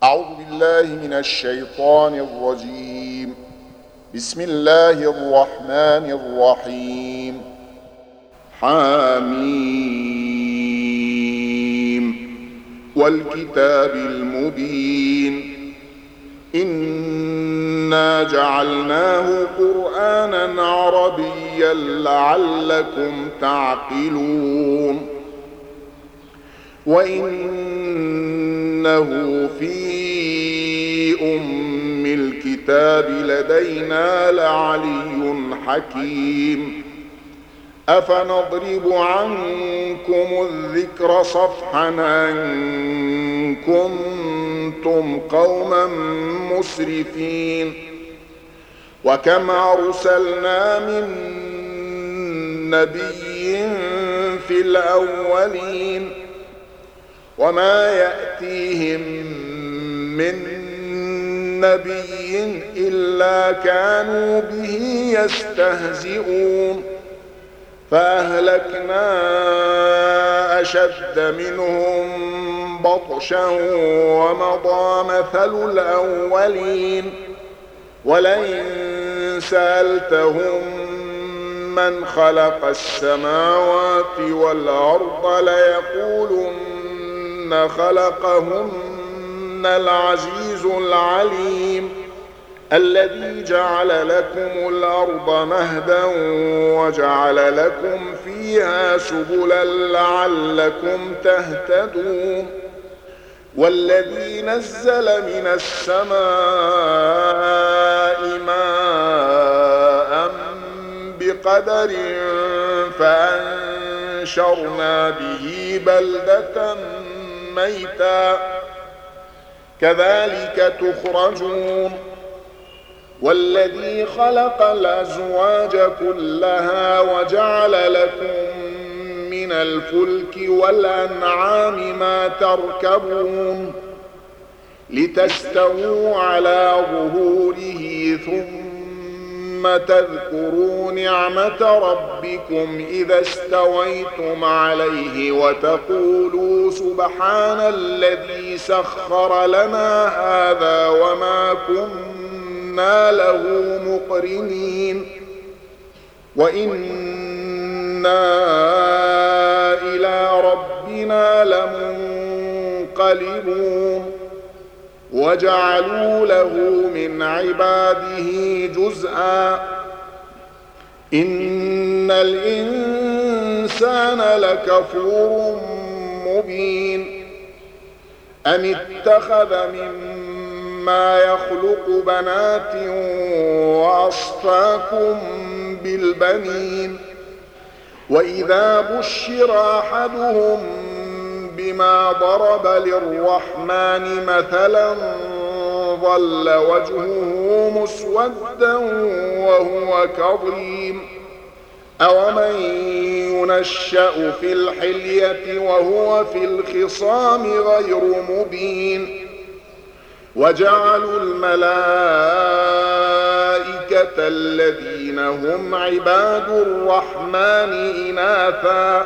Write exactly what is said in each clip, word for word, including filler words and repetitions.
أعوذ بالله من الشيطان الرجيم. بسم الله الرحمن الرحيم. حميم والكتاب المبين إنا جعلناه قرآنا عربيا لعلكم تعقلون وإنه في أم الكتاب لدينا لعلي حكيم أفنضرب عنكم الذكر صفحا أن كنتم قوما مسرفين وكم أرسلنا من نبي في الأولين وما يأتيهم من نبي إلا كانوا به يستهزئون فأهلكنا أشد منهم بطشا ومضى مثل الأولين ولئن سألتهم من خلق السماوات والأرض ليقولن خلقهن العزيز العليم الذي جعل لكم الأرض مهدا وجعل لكم فيها سبلا لعلكم تهتدون والذي نزل من السماء ماء بقدر فأنشرنا به بلدة ميتا كذلك تخرجون والذي خلق الأزواج كلها وجعل لكم من الفلك والأنعام ما تركبون لتستووا على ظهوره ثم تذكروا نعمة ربكم إذا استويتم عليه وتقولوا سبحان الذي سخر لنا هذا وما كنا له مقرنين وإنا إلى ربنا لمنقلبون وجعلوا له من عباده جزءا إن الإنسان لكفور مبين أم اتخذ مما يخلق بنات وأصفاكم بالبنين وإذا بشر أحدهم بما ضرب للرحمن مثلا ظل وجهه مسودا وهو كظيم أومن ينشأ في الحلية وهو في الخصام غير مبين وجعلوا الملائكة الذين هم عباد الرحمن إناثا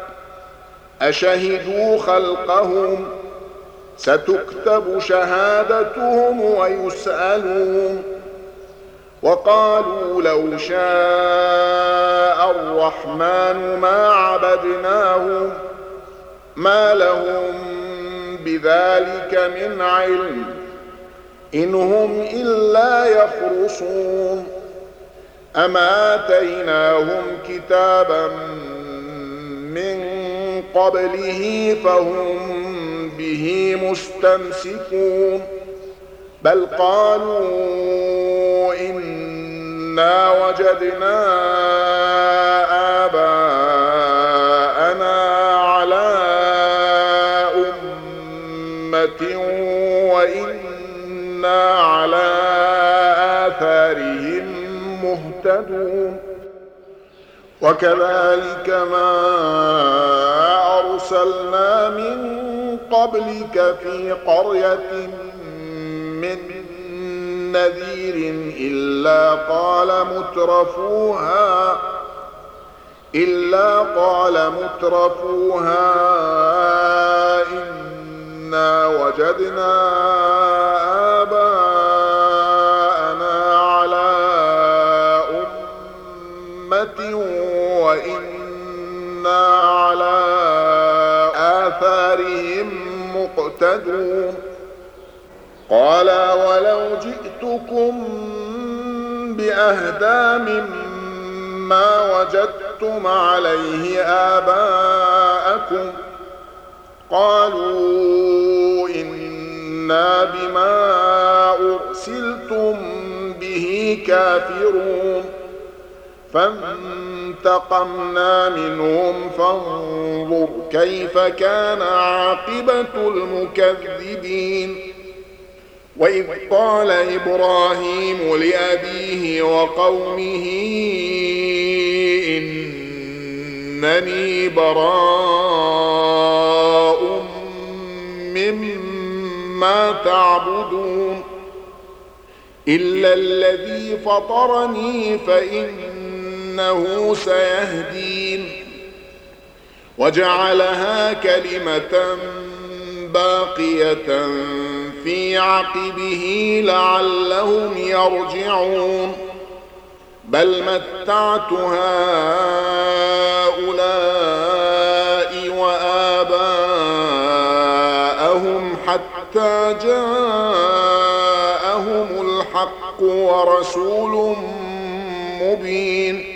أشهدوا خلقهم ستكتب شهادتهم ويسألون وقالوا لو شاء الرحمن ما عبدناهم ما لهم بذلك من علم إن هم إلا يخرصون أما آتيناهم كتابا من قبله فهم به مستمسكون بل قالوا إنا وجدنا آباءنا على أمة وإنا على آثارهم مهتدون وكذلك ما أرسلنا من قبلك في قرية من نذير إلا قال مترفوها إلا قال مترفوها إنا إنا وجدنا آباءنا على أمة وإنا على آثارهم مقتدون قال ولو جئتكم بأهدى مما وجدتم عليه آباءكم قالوا إنا بما أرسلتم به كافرون فانتقمنا منهم فانظر كيف كان عاقبة المكذبين وإذ قال إبراهيم لأبيه وقومه إنني براء مما تعبدون إلا الذي فطرني فإنه سيهدين وجعلها كلمة باقية في عقبه لعلهم يرجعون بل متعت هؤلاء وآباءهم حتى جاءهم الحق ورسول مبين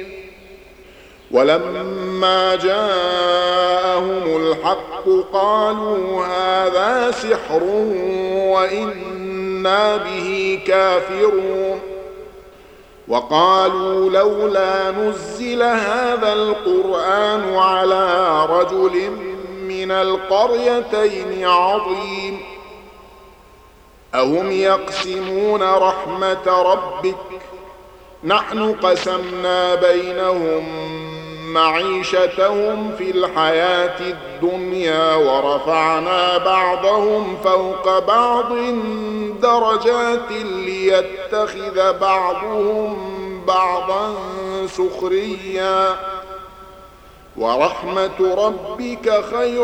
ولما جاءهم الحق قالوا هذا سحر وإنا به كافرون وقالوا لولا نزل هذا القرآن على رجل من القريتين عظيم أهم يقسمون رحمة ربك نحن قسمنا بينهم معيشتهم في الحياة الدنيا ورفعنا بعضهم فوق بعض درجات ليتخذ بعضهم بعضا سخريا ورحمة ربك خير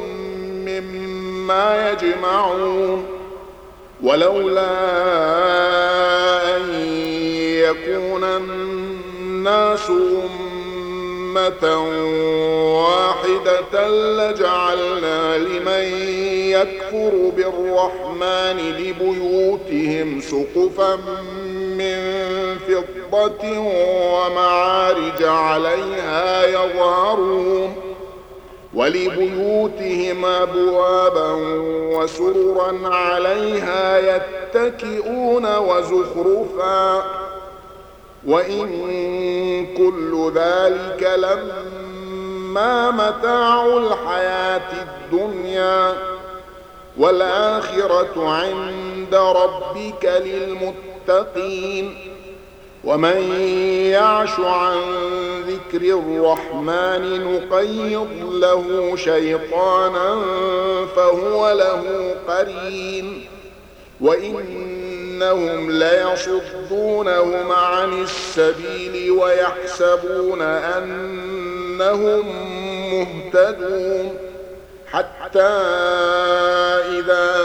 مما يجمعون ولولا أن يكون الناس أمة واحدة لجعلنا لمن يكفر بالرحمن لبيوتهم سقفا من فضة ومعارج عليها يظهرون ولبيوتهم أبوابا وسررا عليها يتكئون وزخرفا وإن كل ذلك لما متاع الحياة الدنيا والآخرة عند ربك للمتقين ومن يعش عن ذكر الرحمن نقيض له شيطانا فهو له قرين وإنهم ليصدونهم عن السبيل ويحسبون أنهم مهتدون حتى إذا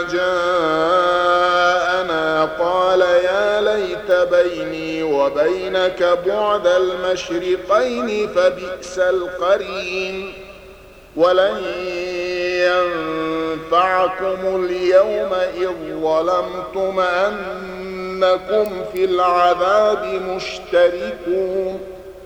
جاءنا قال يا ليت بيني وبينك بعد المشرقين فبئس القرين ولن ينفعكم اليوم إذ ظلمتم أنكم في العذاب مشتركون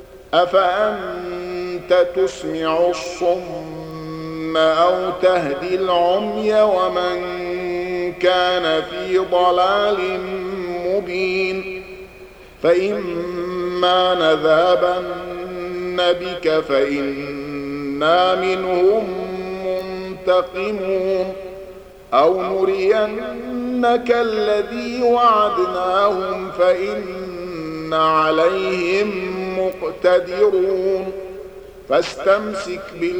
أفأنت تسمع الصم أو تهدي العمي ومن كان في ضلال مبين فإما نذهبن بك فإنا منهم منتقمون أو نرينك الذي وعدناهم فإن عليهم مقتدرون فاستمسك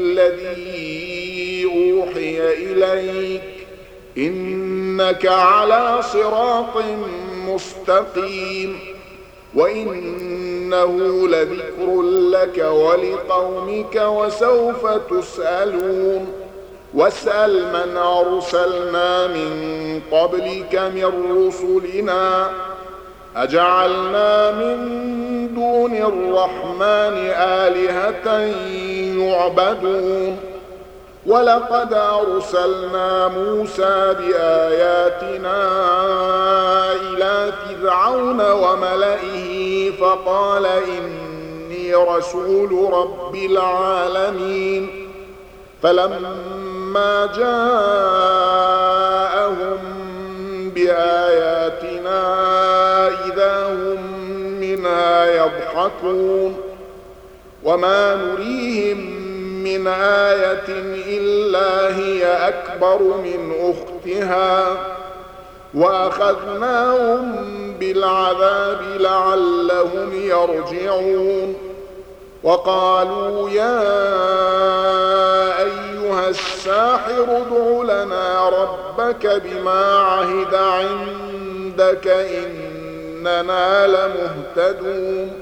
بالذي أوحي إليك إنك على صراط مستقيم وإنه لذكر لك ولقومك وسوف تسألون واسأل من أرسلنا من قبلك من رسلنا أجعلنا من دون الرحمن آلهة يعبدون ولقد أرسلنا موسى بآياتنا إلى فرعون وملئه فقال إني رسول رب العالمين فلما جاءهم بآياتنا إذا هم منها يضحكون وما نريهم من آية إلا هي أكبر من أختها وأخذناهم بالعذاب لعلهم يرجعون وقالوا يا أيها الساحر ادع لنا ربك بما عهد عندك إننا لمهتدون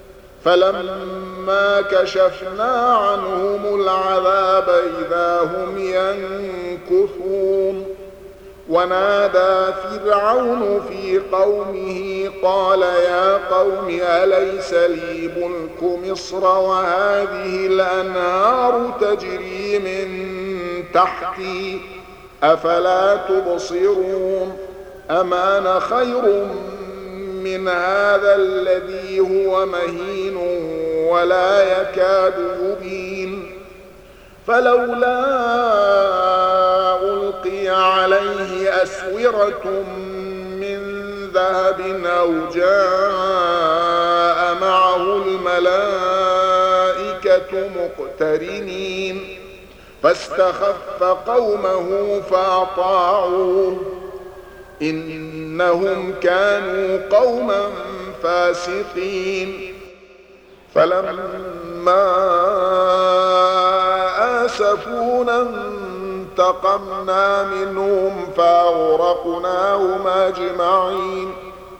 فلما كشفنا عنهم العذاب إذا هم ينكثون ونادى فرعون في قومه قال يا قوم أليس لي ملك مصر وهذه الأنهار تجري من تحتي أفلا تبصرون أم أنا خير من هذا الذي هو مهين ولا يكاد يبين فلولا ألقي عليه أسورة من ذهب أو جاء معه الملائكة مقترنين فاستخف قومه فأطاعوه إنهم كانوا قوما فاسقين فلما آسفونا انتقمنا منهم فأغرقناهم أجمعين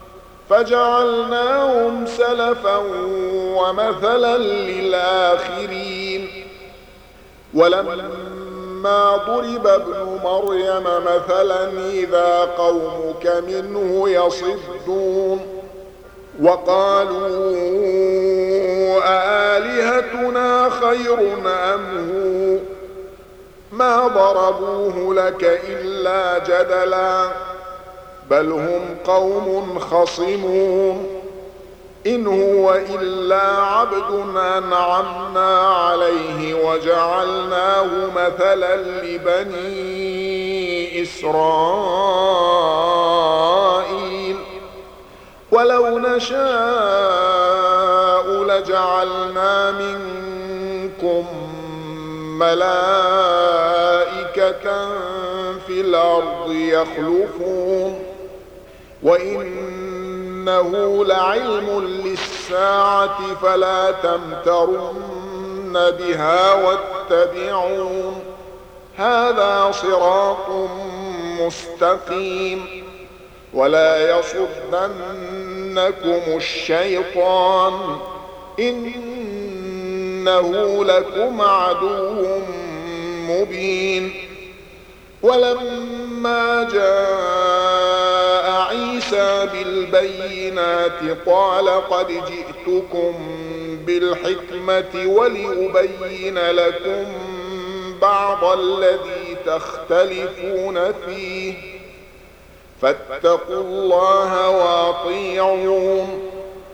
فجعلناهم سلفا ومثلا للآخرين ولما ضرب ابن مريم مثلا إذا قومك منه يصدون وقالوا أآلهتنا خير أم هو ما ضربوه لك إلا جدلا بل هم قوم خصمون إن هو إلا عبد أنعمنا عليه وجعلناه مثلا لبني إسرائيل ولو نشاء لجعلنا منكم ملائكة في الأرض يخلفون وإنه لعلم للساعة فلا تمترن بها واتبعون هذا صراط مستقيم ولا يصدنكم الشيطان إنه لكم عدو مبين ولما جاء عيسى بالبينات قال قد جئتكم بالحكمة ولأبين لكم بعض الذي تختلفون فيه فاتقوا الله وأطيعون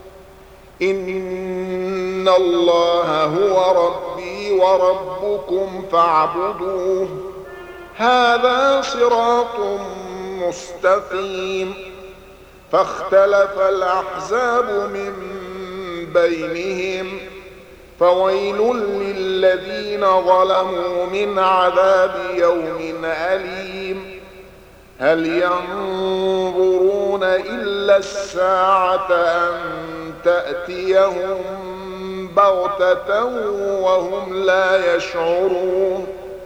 إن الله هو ربي وربكم فاعبدوه هذا صراط مستقيم فاختلف الأحزاب من بينهم فويل للذين ظلموا من عذاب يوم أليم هل ينظرون إلا الساعة أن تأتيهم بغتة وهم لا يشعرون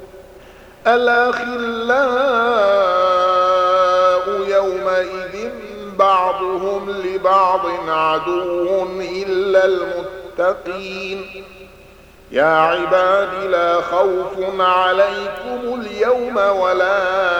الأخلاء يومئذ بعضهم لبعض عدو إلا المتقين يا عباد لا خوف عليكم اليوم ولا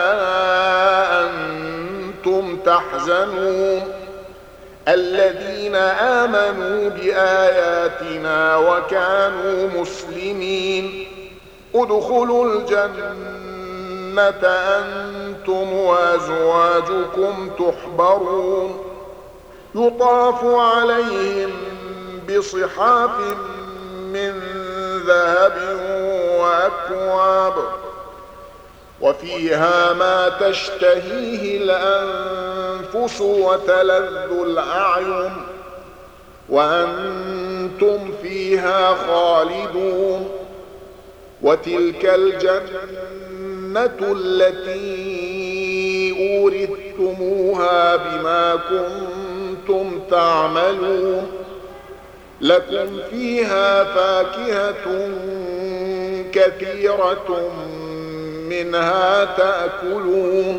أنتم تحزنون الذين آمنوا بآياتنا وكانوا مسلمين ادخلوا الجنة أنتم وأزواجكم تحبرون يطاف عليهم بصحاف من ذهب وأكواب وفيها ما تشتهيه الأنفس وتلذ الأعين وأنتم فيها خالدون وتلك الجنة التي أورثتموها بما كنتم تعملون لكم فيها فاكهة كثيرة منها تأكلون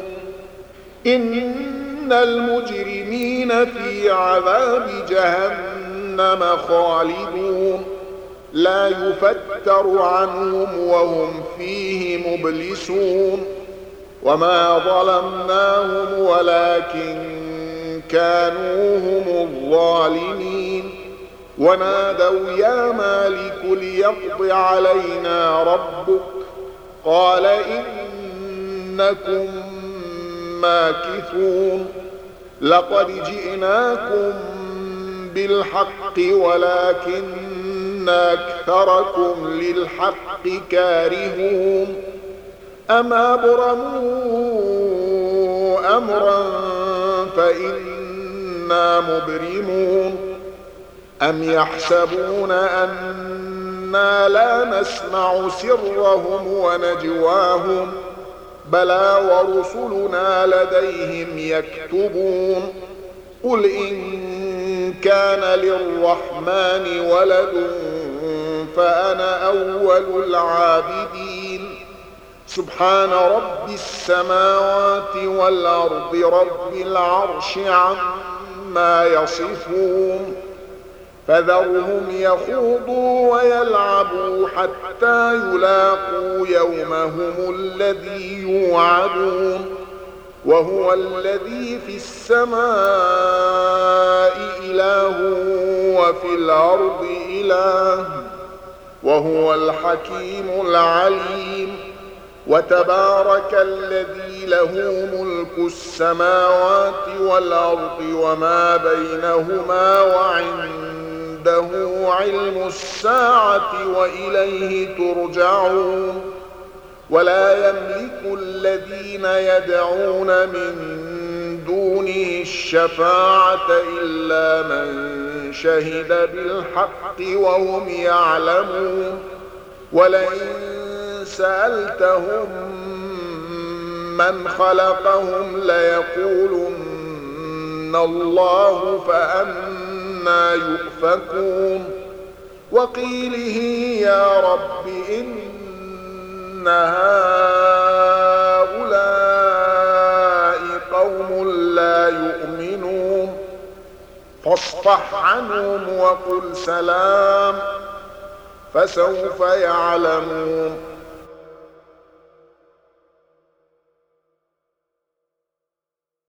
إن المجرمين في عذاب جهنم خالدون لا يفتر عنهم وهم فيه مبلسون وما ظلمناهم ولكن كانوا هم الظالمين ونادوا يا مالك ليقض علينا ربك قال إنكم ماكثون لقد جئناكم بالحق ولكن أكثركم للحق كارهون أم أبرموا أمرا فإنا مبرمون أم يحسبون أنا لا نسمع سرهم ونجواهم بلى ورسلنا لديهم يكتبون قل إن كان للرحمن ولد فأنا أول العابدين سبحان رب السماوات والأرض رب العرش عما يصفون فذرهم يخوضوا ويلعبوا حتى يلاقوا يومهم الذي يوعدون وهو الذي في السماء إله وفي الأرض إله وهو الحكيم العليم وتبارك الذي له ملك السماوات والأرض وما بينهما وعنده علم الساعة وإليه ترجعون ولا يملك الذين يدعون من دونه الشفاعة إلا من شهد بالحق وهم يعلمون ولئن سألتهم من خلقهم ليقولن الله فأنى يؤفكون وقيله يا رب إن هؤلاء قوم لا يؤمنون فاصفح عنهم وقل سلام فسوف يعلمون